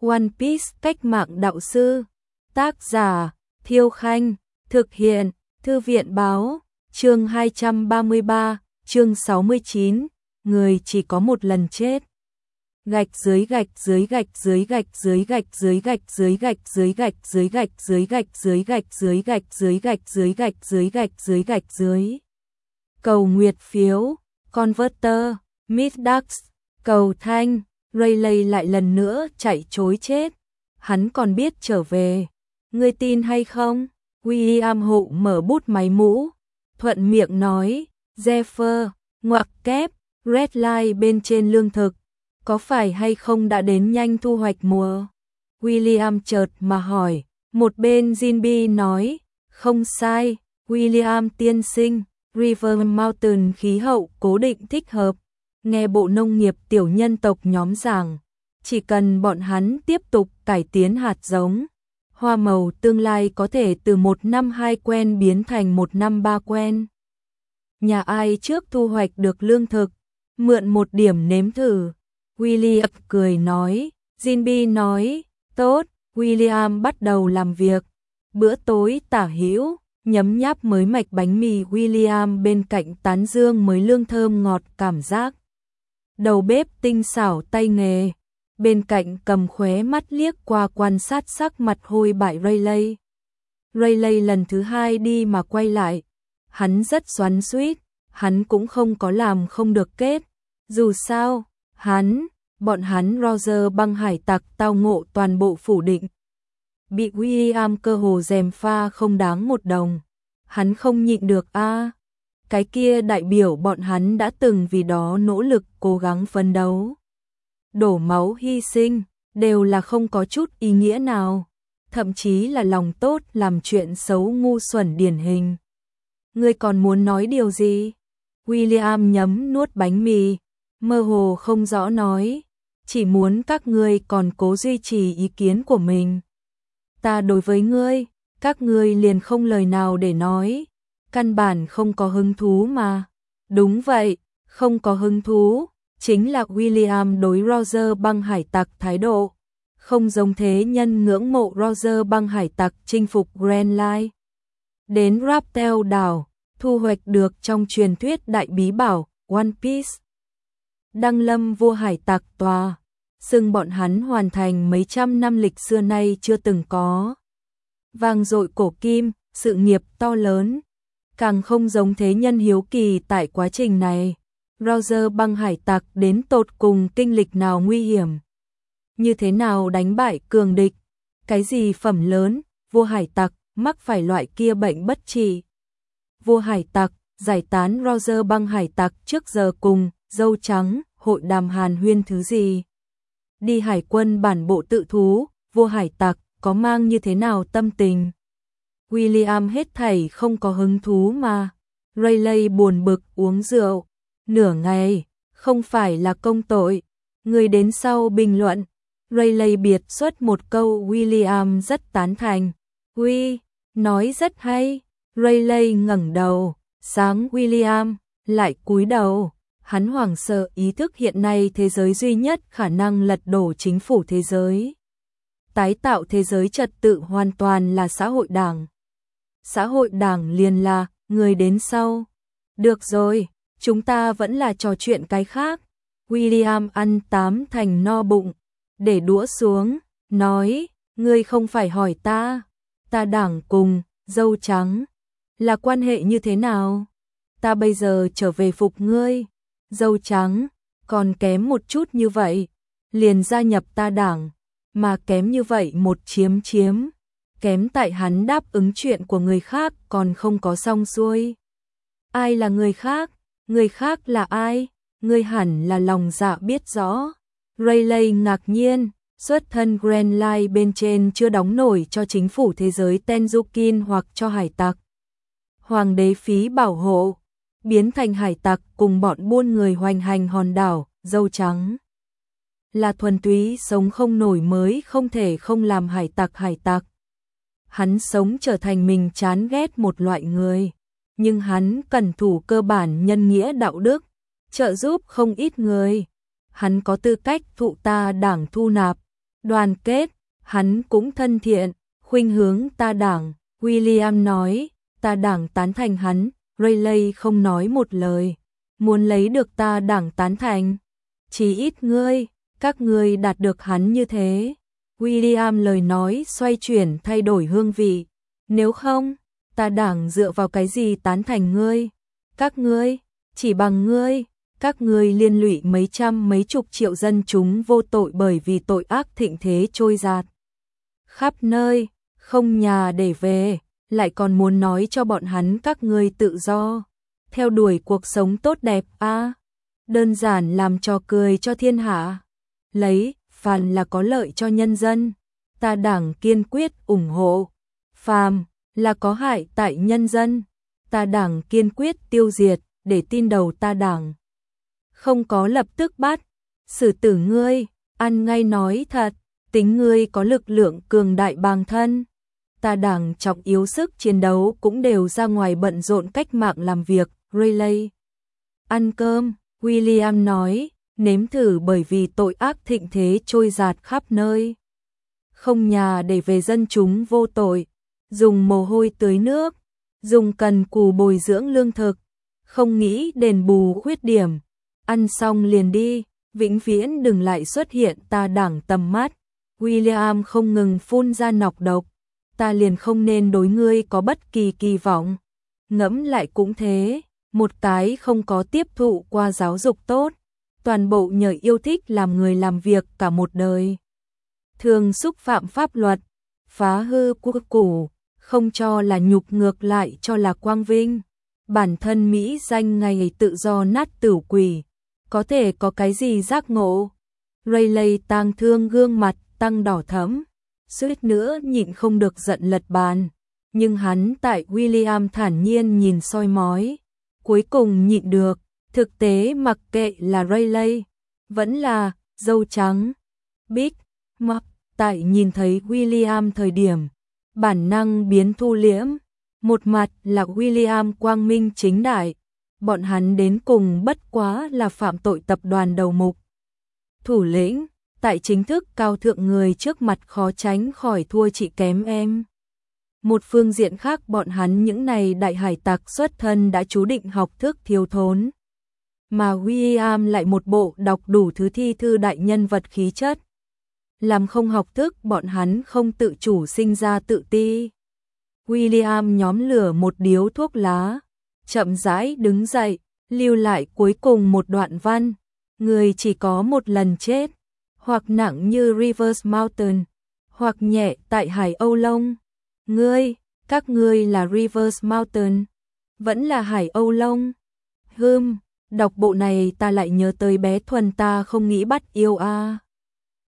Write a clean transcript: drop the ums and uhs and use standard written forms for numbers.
One Piece cách mạng đạo sư. Tác giả Thiêu Khanh. Thực hiện Thư viện Báo. Chương 233, chương 69. Người chỉ có một lần chết. Gạch dưới gạch dưới gạch dưới gạch dưới gạch dưới gạch dưới gạch dưới gạch dưới gạch dưới gạch dưới gạch dưới gạch dưới gạch dưới gạch dưới gạch dưới gạch dưới. Cầu nguyệt phiếu. Converter. Midax. Cầu thanh. Rayleigh lại lần nữa chạy trối chết. Hắn còn biết trở về. Ngươi tin hay không? William Hộ mở bút máy mũ. Thuận miệng nói. Zephyr. Ngoặc kép. Red Line bên trên lương thực. Có phải hay không đã đến nhanh thu hoạch mùa? William chợt mà hỏi. Một bên Jinbi nói. Không sai. William tiên sinh. River Mountain khí hậu cố định thích hợp. Nghe Bộ Nông nghiệp tiểu nhân tộc nhóm giảng, chỉ cần bọn hắn tiếp tục cải tiến hạt giống, hoa màu tương lai có thể từ 1 năm 2 quen biến thành 1 năm 3 quen. Nhà ai trước thu hoạch được lương thực, mượn 1 điểm nếm thử. William cười nói. Jinbi nói, tốt. William bắt đầu làm việc. Bữa tối tả hữu, nhấm nháp mới mạch bánh mì William bên cạnh tán dương mới lương thơm ngọt cảm giác. Đầu bếp tinh xảo tay nghề, bên cạnh cầm khóe mắt liếc qua quan sát sắc mặt hôi bại Rayleigh. Rayleigh lần thứ 2 đi mà quay lại, hắn rất xoắn xuýt, hắn cũng không có làm không được kết. Dù sao, bọn hắn Roger băng hải tặc tao ngộ toàn bộ phủ định. Bị William cơ hồ gièm pha không đáng 1 đồng. Hắn không nhịn được a. Cái kia đại biểu bọn hắn đã từng vì đó nỗ lực cố gắng phấn đấu. Đổ máu hy sinh, đều là không có chút ý nghĩa nào. Thậm chí là lòng tốt làm chuyện xấu ngu xuẩn điển hình. Ngươi còn muốn nói điều gì? William nhấm nuốt bánh mì, mơ hồ không rõ nói. Chỉ muốn các ngươi còn cố duy trì ý kiến của mình. Ta đối với ngươi, các ngươi liền không lời nào để nói. Căn bản không có hứng thú mà. Đúng vậy, không có hứng thú. Chính là William đối Roger băng hải tặc thái độ. Không giống thế nhân ngưỡng mộ Roger băng hải tặc chinh phục Grand Line. Đến Raptel đảo, thu hoạch được trong truyền thuyết đại bí bảo, One Piece. Đăng lâm vua hải tặc tòa. Xưng bọn hắn hoàn thành mấy trăm năm lịch xưa nay chưa từng có. Vang dội cổ kim, sự nghiệp to lớn. Càng không giống thế nhân hiếu kỳ tại quá trình này. Roger băng hải tặc đến tột cùng kinh lịch nào nguy hiểm. Như thế nào đánh bại cường địch. Cái gì phẩm lớn, vua hải tặc, mắc phải loại kia bệnh bất trị. Vua hải tặc, giải tán Roger băng hải tặc trước giờ cùng, dâu trắng, hội đàm hàn huyên thứ gì. Đi hải quân bản bộ tự thú, vua hải tặc, có mang như thế nào tâm tình. William hết thảy không có hứng thú mà. Rayleigh buồn bực uống rượu. Nửa ngày, không phải là công tội. Người đến sau bình luận. Rayleigh biệt xuất một câu William rất tán thành. Nói rất hay. Rayleigh ngẩng đầu, sáng William, lại cúi đầu. Hắn hoảng sợ ý thức hiện nay thế giới duy nhất khả năng lật đổ chính phủ thế giới. Tái tạo thế giới trật tự hoàn toàn là xã hội đảng. Xã hội đảng liền là người đến sau. Được rồi, chúng ta vẫn là trò chuyện cái khác. William ăn 8 thành no bụng, để đũa xuống, nói, ngươi không phải hỏi ta, ta đảng cùng, dâu trắng, là quan hệ như thế nào? Ta bây giờ trở về phục ngươi, dâu trắng, còn kém một chút như vậy, liền gia nhập ta đảng, mà kém như vậy một chiếm, kém tại hắn đáp ứng chuyện của người khác còn không có xong xuôi. Ai là người khác? Người khác là ai? Ngươi hẳn là lòng dạ biết rõ. Rayleigh ngạc nhiên, xuất thân Grand Line bên trên chưa đóng nổi cho chính phủ thế giới Tenzukin hoặc cho hải tặc. Hoàng đế phí bảo hộ, biến thành hải tặc cùng bọn buôn người hoành hành hòn đảo, dâu trắng. Là thuần túy sống không nổi mới không thể không làm hải tặc. Hắn sống trở thành mình chán ghét một loại người. Nhưng hắn cẩn thủ cơ bản nhân nghĩa đạo đức, trợ giúp không ít người. Hắn có tư cách thụ ta đảng thu nạp, đoàn kết, hắn cũng thân thiện, khuynh hướng ta đảng. William nói, ta đảng tán thành hắn. Rayleigh không nói một lời. Muốn lấy được ta đảng tán thành, chỉ ít các ngươi đạt được hắn như thế. William lời nói xoay chuyển thay đổi hương vị. Nếu không, ta đảng dựa vào cái gì tán thành ngươi? Các ngươi, chỉ bằng các ngươi liên lụy mấy trăm mấy chục triệu dân chúng vô tội bởi vì tội ác thịnh thế trôi dạt khắp nơi, không nhà để về, lại còn muốn nói cho bọn hắn các ngươi tự do, theo đuổi cuộc sống tốt đẹp đơn giản làm trò cười cho thiên hạ. Lấy, phàm là có lợi cho nhân dân, ta đảng kiên quyết ủng hộ. Phàm là có hại tại nhân dân, ta đảng kiên quyết tiêu diệt. Để tin đầu ta đảng không có lập tức bắt xử tử ngươi, ăn ngay nói thật, tính ngươi có lực lượng cường đại bằng thân. Ta đảng trọng yếu sức chiến đấu cũng đều ra ngoài bận rộn cách mạng làm việc. Rayleigh ăn cơm, William nói, nếm thử bởi vì tội ác thịnh thế trôi dạt khắp nơi. Không nhà để về dân chúng vô tội, dùng mồ hôi tưới nước, dùng cần cù bồi dưỡng lương thực, không nghĩ đền bù khuyết điểm, ăn xong liền đi, vĩnh viễn đừng lại xuất hiện ta đảng tầm mắt. William không ngừng phun ra nọc độc, ta liền không nên đối ngươi có bất kỳ kỳ vọng. Ngẫm lại cũng thế, một cái không có tiếp thụ qua giáo dục tốt, toàn bộ nhờ yêu thích làm người làm việc cả một đời. Thường xúc phạm pháp luật, phá hư quốc củ, không cho là nhục ngược lại cho là quang vinh. Bản thân Mỹ danh ngày tự do nát tửu quỷ, có thể có cái gì giác ngộ. Rayleigh tang thương gương mặt tăng đỏ thẫm, suýt nữa nhịn không được giận lật bàn. Nhưng hắn tại William thản nhiên nhìn soi mói, cuối cùng nhịn được. Thực tế mặc kệ là Rayleigh, vẫn là dâu trắng, Big Mac, tại nhìn thấy William thời điểm, bản năng biến thu liễm. Một mặt là William quang minh chính đại, bọn hắn đến cùng bất quá là phạm tội tập đoàn đầu mục. Thủ lĩnh, tại chính thức cao thượng người trước mặt khó tránh khỏi thua chị kém em. Một phương diện khác bọn hắn những này đại hải tặc xuất thân đã chú định học thức thiếu thốn. Mà William lại một bộ đọc đủ thứ thi thư đại nhân vật khí chất. Làm không học thức bọn hắn không tự chủ sinh ra tự ti. William nhóm lửa một điếu thuốc lá, chậm rãi đứng dậy, lưu lại cuối cùng một đoạn văn. Người chỉ có một lần chết, hoặc nặng như Rivers Mountain, hoặc nhẹ tại Hải Âu Long. Các ngươi là Rivers Mountain, vẫn là Hải Âu Long. Đọc bộ này ta lại nhớ tới bé Thuần ta không nghĩ bắt yêu